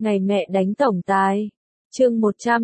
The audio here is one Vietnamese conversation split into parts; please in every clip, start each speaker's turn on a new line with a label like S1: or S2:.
S1: Ngày mẹ đánh tổng tài. Chương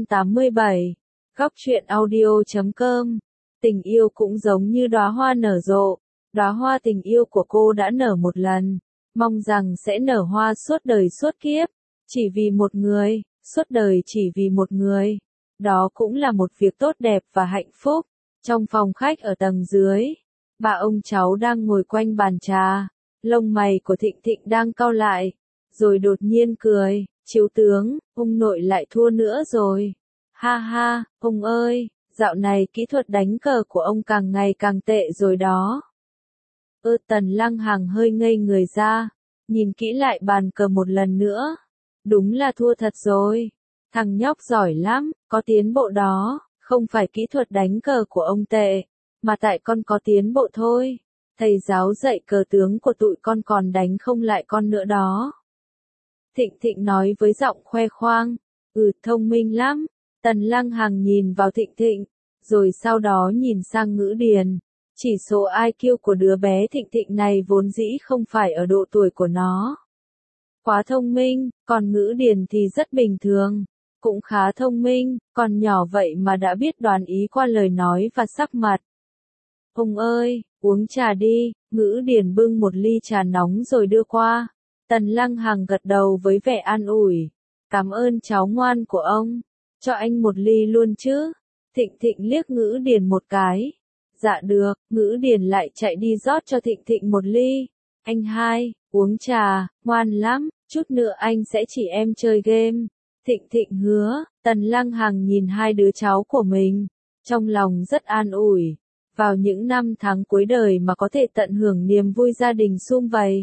S1: 187. Góc truyện audio.com. Tình yêu cũng giống như đóa hoa nở rộ. Đóa hoa tình yêu của cô đã nở một lần, mong rằng sẽ nở hoa suốt đời suốt kiếp. Chỉ vì một người, suốt đời chỉ vì một người. Đó cũng là một việc tốt đẹp và hạnh phúc. Trong phòng khách ở tầng dưới, ba ông cháu đang ngồi quanh bàn trà. Lông mày của Thịnh Thịnh đang cau lại, rồi đột nhiên cười. Chiếu tướng, ông nội lại thua nữa rồi. Ha ha, ông ơi, dạo này kỹ thuật đánh cờ của ông càng ngày càng tệ rồi đó. Tần Lăng Hằng hơi ngây người ra, nhìn kỹ lại bàn cờ một lần nữa. Đúng là thua thật rồi. Thằng nhóc giỏi lắm, có tiến bộ đó, không phải kỹ thuật đánh cờ của ông tệ, mà tại con có tiến bộ thôi. Thầy giáo dạy cờ tướng của tụi con còn đánh không lại con nữa đó. Thịnh Thịnh nói với giọng khoe khoang. Thông minh lắm. Tần Lăng Hằng nhìn vào Thịnh Thịnh, rồi sau đó nhìn sang Ngữ Điền. Chỉ số IQ của đứa bé Thịnh Thịnh này vốn dĩ không phải ở độ tuổi của nó. Quá thông minh, còn Ngữ Điền thì rất bình thường. Cũng khá thông minh, còn nhỏ vậy mà đã biết đoán ý qua lời nói và sắc mặt. Ông ơi, uống trà đi. Ngữ Điền bưng một ly trà nóng rồi đưa qua. Tần Lăng Hằng gật đầu với vẻ an ủi. Cảm ơn cháu ngoan của ông. Cho anh một ly luôn chứ. Thịnh Thịnh liếc Ngữ Điền một cái. Dạ được. Ngữ Điền lại chạy đi rót cho Thịnh Thịnh một ly. Anh hai, uống trà, ngoan lắm. Chút nữa anh sẽ chỉ em chơi game. Thịnh Thịnh hứa. Tần Lăng Hằng nhìn hai đứa cháu của mình, trong lòng rất an ủi. Vào những năm tháng cuối đời mà có thể tận hưởng niềm vui gia đình sum vầy,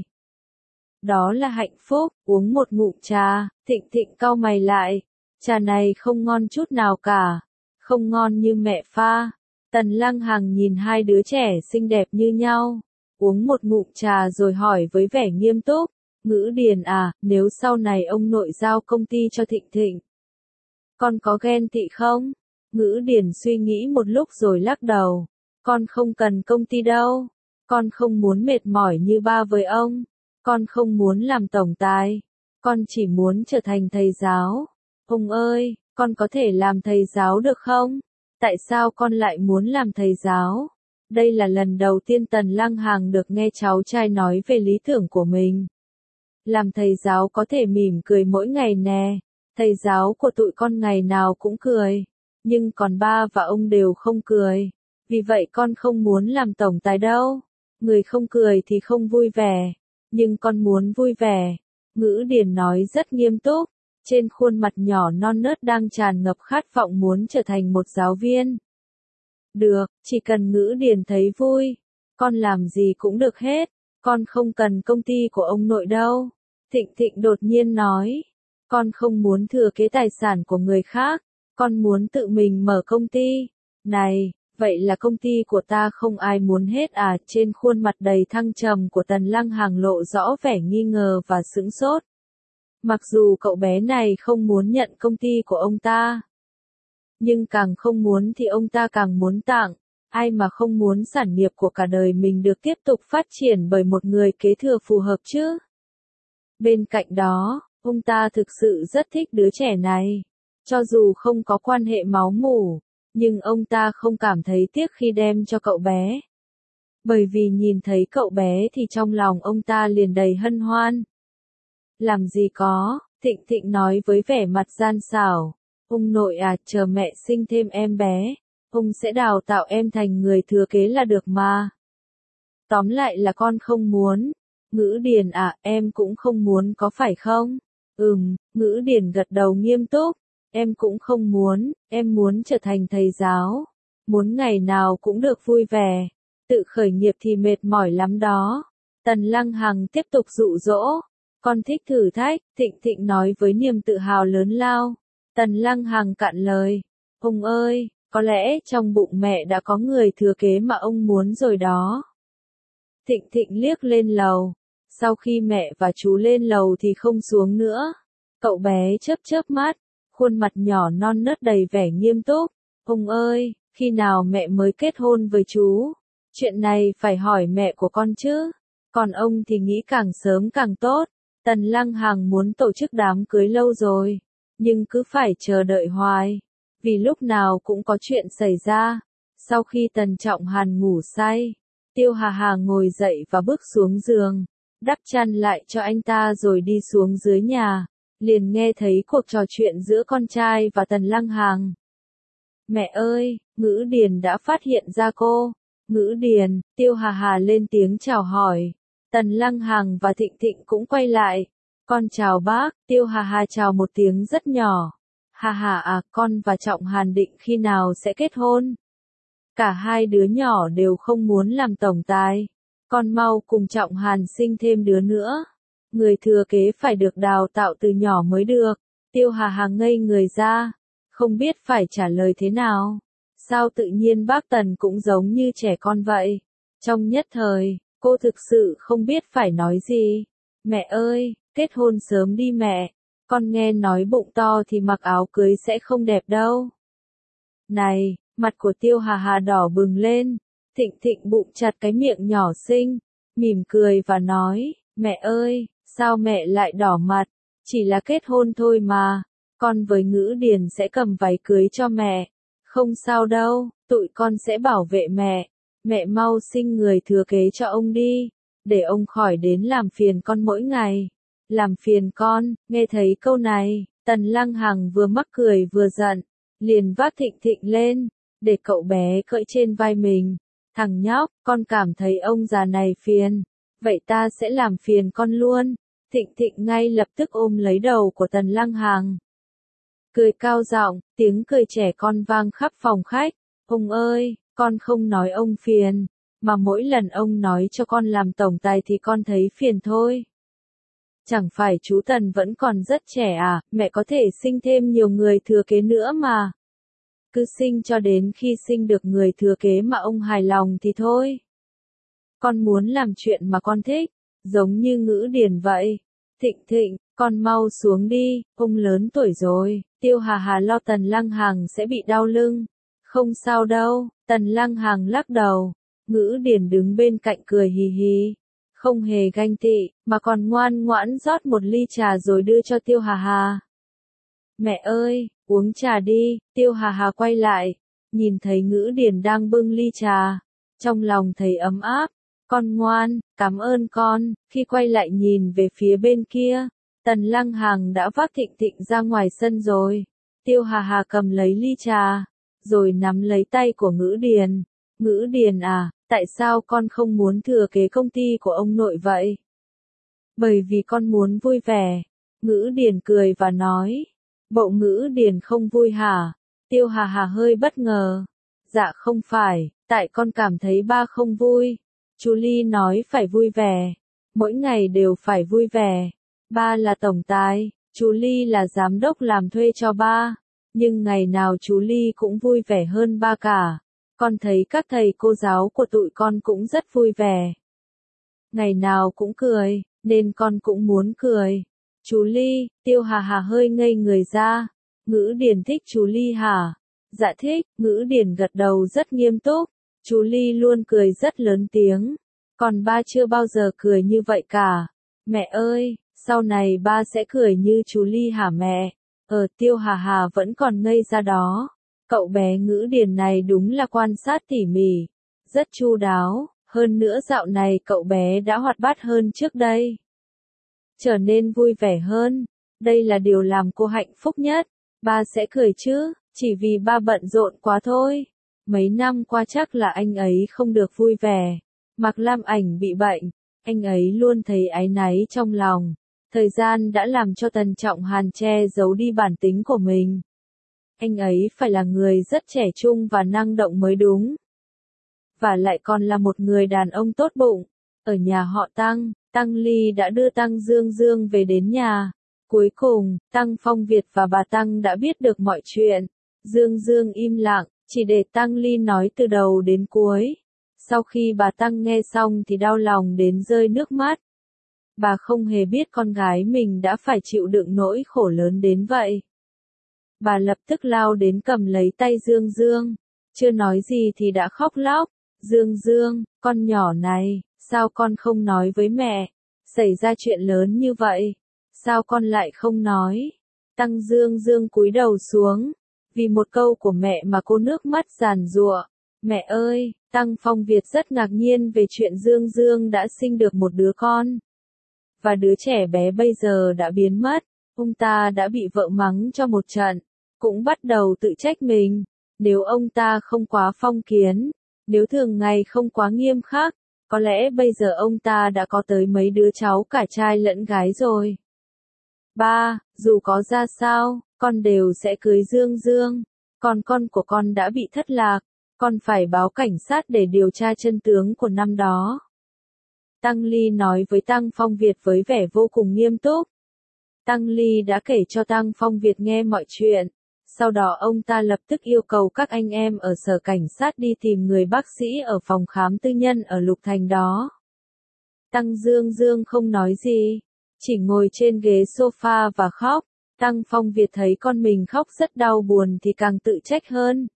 S1: đó là hạnh phúc. Uống một ngụm trà, Thịnh Thịnh cau mày lại. Trà này không ngon chút nào cả. Không ngon như mẹ pha. Tần Lăng Hằng nhìn hai đứa trẻ xinh đẹp như nhau. Uống một ngụm trà rồi hỏi với vẻ nghiêm túc. Ngữ Điền à, nếu sau này ông nội giao công ty cho Thịnh Thịnh, con có ghen tị không? Ngữ Điền suy nghĩ một lúc rồi lắc đầu. Con không cần công ty đâu. Con không muốn mệt mỏi như ba với ông. Con không muốn làm tổng tài. Con chỉ muốn trở thành thầy giáo. Ông ơi, con có thể làm thầy giáo được không? Tại sao con lại muốn làm thầy giáo? Đây là lần đầu tiên Tần Lăng Hằng được nghe cháu trai nói về lý tưởng của mình. Làm thầy giáo có thể mỉm cười mỗi ngày nè. Thầy giáo của tụi con ngày nào cũng cười. Nhưng còn ba và ông đều không cười. Vì vậy con không muốn làm tổng tài đâu. Người không cười thì không vui vẻ. Nhưng con muốn vui vẻ. Ngữ Điền nói rất nghiêm túc. Trên khuôn mặt nhỏ non nớt đang tràn ngập khát vọng muốn trở thành một giáo viên. Được, chỉ cần Ngữ Điền thấy vui, con làm gì cũng được hết. Con không cần công ty của ông nội đâu. Thịnh Thịnh đột nhiên nói. Con không muốn thừa kế tài sản của người khác. Con muốn tự mình mở công ty. Này, vậy là công ty của ta không ai muốn hết à? Trên khuôn mặt đầy thăng trầm của Tần Lăng Hằng lộ rõ vẻ nghi ngờ và sững sốt. Mặc dù cậu bé này không muốn nhận công ty của ông ta, nhưng càng không muốn thì ông ta càng muốn tặng. Ai mà không muốn sản nghiệp của cả đời mình được tiếp tục phát triển bởi một người kế thừa phù hợp chứ? Bên cạnh đó, ông ta thực sự rất thích đứa trẻ này. Cho dù không có quan hệ máu mủ, nhưng ông ta không cảm thấy tiếc khi đem cho cậu bé. Bởi vì nhìn thấy cậu bé thì trong lòng ông ta liền đầy hân hoan. Làm gì có, Thịnh Thịnh nói với vẻ mặt gian xảo. Ông nội à, chờ mẹ sinh thêm em bé, ông sẽ đào tạo em thành người thừa kế là được mà. Tóm lại là con không muốn. Ngữ Điền à, em cũng không muốn có phải không? Ngữ Điền gật đầu nghiêm túc. Em cũng không muốn, em muốn trở thành thầy giáo. Muốn ngày nào cũng được vui vẻ. Tự khởi nghiệp thì mệt mỏi lắm đó. Tần Lăng Hằng tiếp tục dụ dỗ. Con thích thử thách, Thịnh Thịnh nói với niềm tự hào lớn lao. Tần Lăng Hằng cạn lời. Ông ơi, có lẽ trong bụng mẹ đã có người thừa kế mà ông muốn rồi đó. Thịnh Thịnh liếc lên lầu. Sau khi mẹ và chú lên lầu thì không xuống nữa. Cậu bé chớp chớp mắt, khuôn mặt nhỏ non nớt đầy vẻ nghiêm túc. Ông ơi, khi nào mẹ mới kết hôn với chú? Chuyện này phải hỏi mẹ của con chứ. Còn ông thì nghĩ càng sớm càng tốt. Tần Lăng Hằng muốn tổ chức đám cưới lâu rồi, nhưng cứ phải chờ đợi hoài, vì lúc nào cũng có chuyện xảy ra. Sau khi Tần Trọng Hàn ngủ say, Tiêu Hà Hà ngồi dậy và bước xuống giường, đắp chăn lại cho anh ta rồi đi xuống dưới nhà, liền nghe thấy cuộc trò chuyện giữa con trai và Tần Lăng Hằng. Mẹ ơi, Ngữ Điền đã phát hiện ra cô. Ngữ Điền, Tiêu Hà Hà lên tiếng chào hỏi. Tần Lăng Hằng và Thịnh Thịnh cũng quay lại. Con chào bác, Tiêu Hà Hà chào một tiếng rất nhỏ. Hà Hà à, con và Trọng Hàn định khi nào sẽ kết hôn? Cả hai đứa nhỏ đều không muốn làm tổng tài. Con mau cùng Trọng Hàn sinh thêm đứa nữa. Người thừa kế phải được đào tạo từ nhỏ mới được. Tiêu Hà Hà ngây người ra, không biết phải trả lời thế nào. Sao tự nhiên bác Tần cũng giống như trẻ con vậy? Trong nhất thời, cô thực sự không biết phải nói gì. Mẹ ơi, kết hôn sớm đi mẹ. Con nghe nói bụng to thì mặc áo cưới sẽ không đẹp đâu. Này, mặt của Tiêu Hà Hà đỏ bừng lên. Thịnh Thịnh bụng chặt cái miệng nhỏ xinh, mỉm cười và nói, mẹ ơi, sao mẹ lại đỏ mặt? Chỉ là kết hôn thôi mà. Con với Ngữ Điền sẽ cầm váy cưới cho mẹ. Không sao đâu, tụi con sẽ bảo vệ mẹ. Mẹ mau sinh người thừa kế cho ông đi, để ông khỏi đến làm phiền con mỗi ngày. Làm phiền con, nghe thấy câu này, Tần Lăng Hằng vừa mắc cười vừa giận, liền vác Thịnh Thịnh lên, để cậu bé cưỡi trên vai mình. Thằng nhóc, con cảm thấy ông già này phiền, vậy ta sẽ làm phiền con luôn. Thịnh Thịnh ngay lập tức ôm lấy đầu của Tần Lăng Hằng. Cười cao giọng, tiếng cười trẻ con vang khắp phòng khách. Ông ơi, con không nói ông phiền, mà mỗi lần ông nói cho con làm tổng tài thì con thấy phiền thôi. Chẳng phải chú Tần vẫn còn rất trẻ à, mẹ có thể sinh thêm nhiều người thừa kế nữa mà. Cứ sinh cho đến khi sinh được người thừa kế mà ông hài lòng thì thôi. Con muốn làm chuyện mà con thích, giống như Ngữ Điền vậy. Thịnh Thịnh, con mau xuống đi, ông lớn tuổi rồi. Tiêu Hà Hà lo Tần Lăng Hằng sẽ bị đau lưng. Không sao đâu, Tần Lăng Hằng lắc đầu. Ngữ Điền đứng bên cạnh cười hì hì, không hề ganh tị, mà còn ngoan ngoãn rót một ly trà rồi đưa cho Tiêu Hà Hà. Mẹ ơi, uống trà đi. Tiêu Hà Hà quay lại, nhìn thấy Ngữ Điền đang bưng ly trà, trong lòng thấy ấm áp. Con ngoan, cảm ơn con. Khi quay lại nhìn về phía bên kia, Tần Lăng Hằng đã vác Thịnh Thịnh ra ngoài sân rồi. Tiêu Hà Hà cầm lấy ly trà, rồi nắm lấy tay của Ngữ Điền. Ngữ Điền à, tại sao con không muốn thừa kế công ty của ông nội vậy? Bởi vì con muốn vui vẻ. Ngữ Điền cười và nói. Bộ Ngữ Điền không vui hả? Tiêu Hà Hà hơi bất ngờ. Dạ không phải, tại con cảm thấy ba không vui. Chú Ly nói phải vui vẻ. Mỗi ngày đều phải vui vẻ. Ba là tổng tài, chú Ly là giám đốc làm thuê cho ba. Nhưng ngày nào chú Ly cũng vui vẻ hơn ba cả. Con thấy các thầy cô giáo của tụi con cũng rất vui vẻ. Ngày nào cũng cười, nên con cũng muốn cười. Chú Ly, Tiêu Hà Hà hơi ngây người ra. Ngữ Điền thích chú Ly hả? Dạ thích. Ngữ Điền gật đầu rất nghiêm túc. Chú Ly luôn cười rất lớn tiếng. Còn ba chưa bao giờ cười như vậy cả. Mẹ ơi, sau này ba sẽ cười như chú Ly hả mẹ? Tiêu Hà Hà vẫn còn ngây ra đó. Cậu bé Ngữ Điền này đúng là quan sát tỉ mỉ, rất chu đáo, hơn nữa dạo này cậu bé đã hoạt bát hơn trước đây. Trở nên vui vẻ hơn, đây là điều làm cô hạnh phúc nhất. Ba sẽ cười chứ, chỉ vì ba bận rộn quá thôi. Mấy năm qua chắc là anh ấy không được vui vẻ. Mạc Lam Ảnh bị bệnh, anh ấy luôn thấy áy náy trong lòng. Thời gian đã làm cho Tần Trọng Hàn che giấu đi bản tính của mình. Anh ấy phải là người rất trẻ trung và năng động mới đúng. Và lại còn là một người đàn ông tốt bụng. Ở nhà họ Tăng, Tăng Ly đã đưa Tăng Dương Dương về đến nhà. Cuối cùng, Tăng Phong Việt và bà Tăng đã biết được mọi chuyện. Dương Dương im lặng, chỉ để Tăng Ly nói từ đầu đến cuối. Sau khi bà Tăng nghe xong thì đau lòng đến rơi nước mắt. Bà không hề biết con gái mình đã phải chịu đựng nỗi khổ lớn đến vậy. Bà lập tức lao đến cầm lấy tay Dương Dương. Chưa nói gì thì đã khóc lóc. Dương Dương, con nhỏ này, sao con không nói với mẹ? Xảy ra chuyện lớn như vậy, sao con lại không nói? Tăng Dương Dương cúi đầu xuống, vì một câu của mẹ mà cô nước mắt giàn giụa. Mẹ ơi, Tăng Phong Việt rất ngạc nhiên về chuyện Dương Dương đã sinh được một đứa con. Và đứa trẻ bé bây giờ đã biến mất, ông ta đã bị vợ mắng cho một trận, cũng bắt đầu tự trách mình. Nếu ông ta không quá phong kiến, nếu thường ngày không quá nghiêm khắc, có lẽ bây giờ ông ta đã có tới mấy đứa cháu cả trai lẫn gái rồi. Ba, dù có ra sao, con đều sẽ cưới Dương Dương. Còn con của con đã bị thất lạc, con phải báo cảnh sát để điều tra chân tướng của năm đó. Tăng Ly nói với Tăng Phong Việt với vẻ vô cùng nghiêm túc. Tăng Ly đã kể cho Tăng Phong Việt nghe mọi chuyện. Sau đó ông ta lập tức yêu cầu các anh em ở sở cảnh sát đi tìm người bác sĩ ở phòng khám tư nhân ở Lục Thành đó. Tăng Dương Dương không nói gì, chỉ ngồi trên ghế sofa và khóc. Tăng Phong Việt thấy con mình khóc rất đau buồn thì càng tự trách hơn.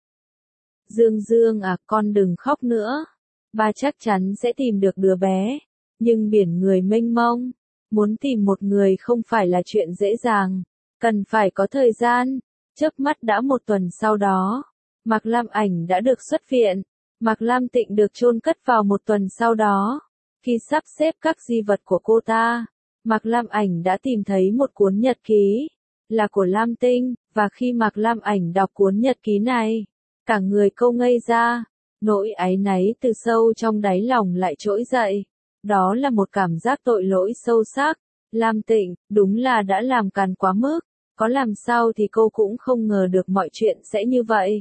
S1: Dương Dương à, con đừng khóc nữa. Ba chắc chắn sẽ tìm được đứa bé. Nhưng biển người mênh mông, muốn tìm một người không phải là chuyện dễ dàng, cần phải có thời gian. Chớp mắt đã một tuần sau đó, Mạc Lam Ảnh đã được xuất viện. Mạc Lam Tịnh được chôn cất vào một tuần sau đó. Khi sắp xếp các di vật của cô ta, Mạc Lam Ảnh đã tìm thấy một cuốn nhật ký, là của Lam Tinh, và khi Mạc Lam Ảnh đọc cuốn nhật ký này, cả người cô ngây ra, nỗi áy náy từ sâu trong đáy lòng lại trỗi dậy. Đó là một cảm giác tội lỗi sâu sắc. Lam Tịnh, đúng là đã làm càn quá mức, có làm sao thì cô cũng không ngờ được mọi chuyện sẽ như vậy.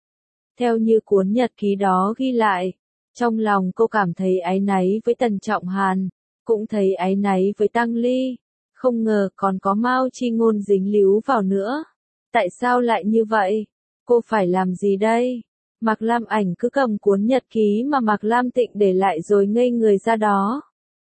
S1: Theo như cuốn nhật ký đó ghi lại, trong lòng cô cảm thấy áy náy với Tần Trọng Hàn, cũng thấy áy náy với Tăng Ly, không ngờ còn có Mao Chi Ngôn dính líu vào nữa. Tại sao lại như vậy? Cô phải làm gì đây? Mạc Lam Ảnh cứ cầm cuốn nhật ký mà Mạc Lam Tịnh để lại rồi ngây người ra đó.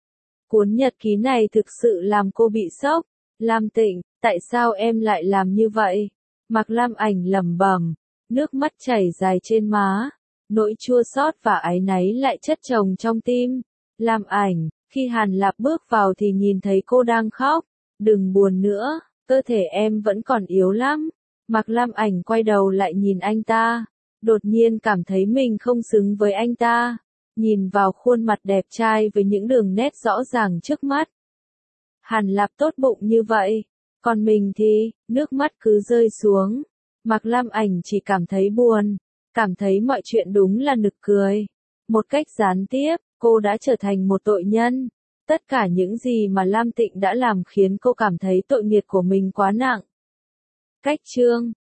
S1: Cuốn nhật ký này thực sự làm cô bị sốc. Lam Tịnh, tại sao em lại làm như vậy? Mạc Lam Ảnh lẩm bẩm, nước mắt chảy dài trên má, nỗi chua xót và áy náy lại chất chồng trong tim. Lam Ảnh, khi Hàn Lạp bước vào thì nhìn thấy cô đang khóc. Đừng buồn nữa, cơ thể em vẫn còn yếu lắm. Mạc Lam Ảnh quay đầu lại nhìn anh ta, đột nhiên cảm thấy mình không xứng với anh ta. Nhìn vào khuôn mặt đẹp trai với những đường nét rõ ràng trước mắt. Hàn Lạp tốt bụng như vậy, còn mình thì, nước mắt cứ rơi xuống. Mạc Lam Ảnh chỉ cảm thấy buồn, cảm thấy mọi chuyện đúng là nực cười. Một cách gián tiếp, cô đã trở thành một tội nhân. Tất cả những gì mà Lam Tịnh đã làm khiến cô cảm thấy tội nghiệp của mình quá nặng. Cách chương